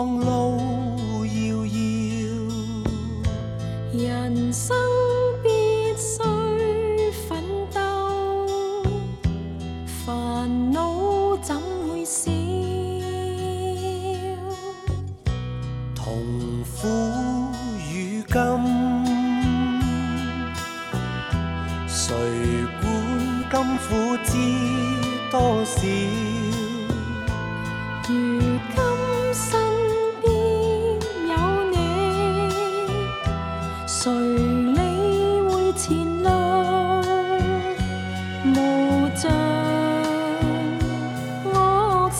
望路遙遙， 人生必須奮鬥，煩惱怎會少？ 同苦與甘，誰管甘苦知多少？ 如今身邊有你，誰理會前路無像惡兆？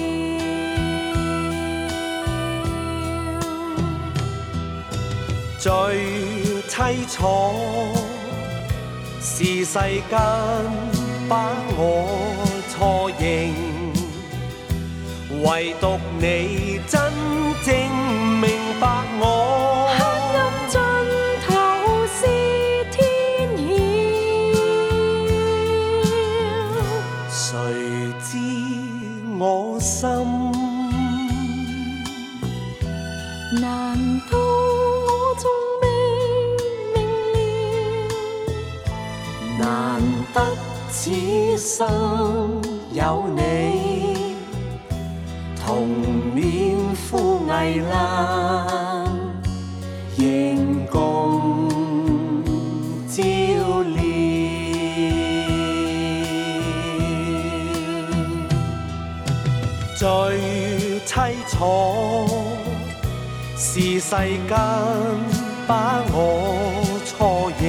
最凄楚是世間把我錯認，唯獨你真正明白我。 黑暗盡頭是天曉， 誰知我心？ 難道我仲未明了？ 難得此生有你，同面赴危難，仍共照料。最凄楚是世間把我錯認，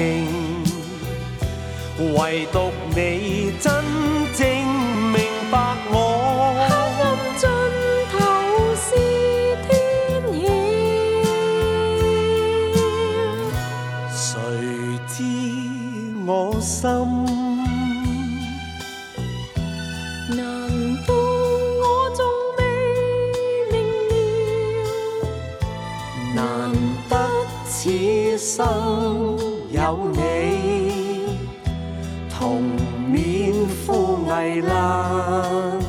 唯獨你真正明白我。 黑暗盡頭是天曉， 誰知我心？ 難道我仲未明了？ 難得此生有你，同面赴危難。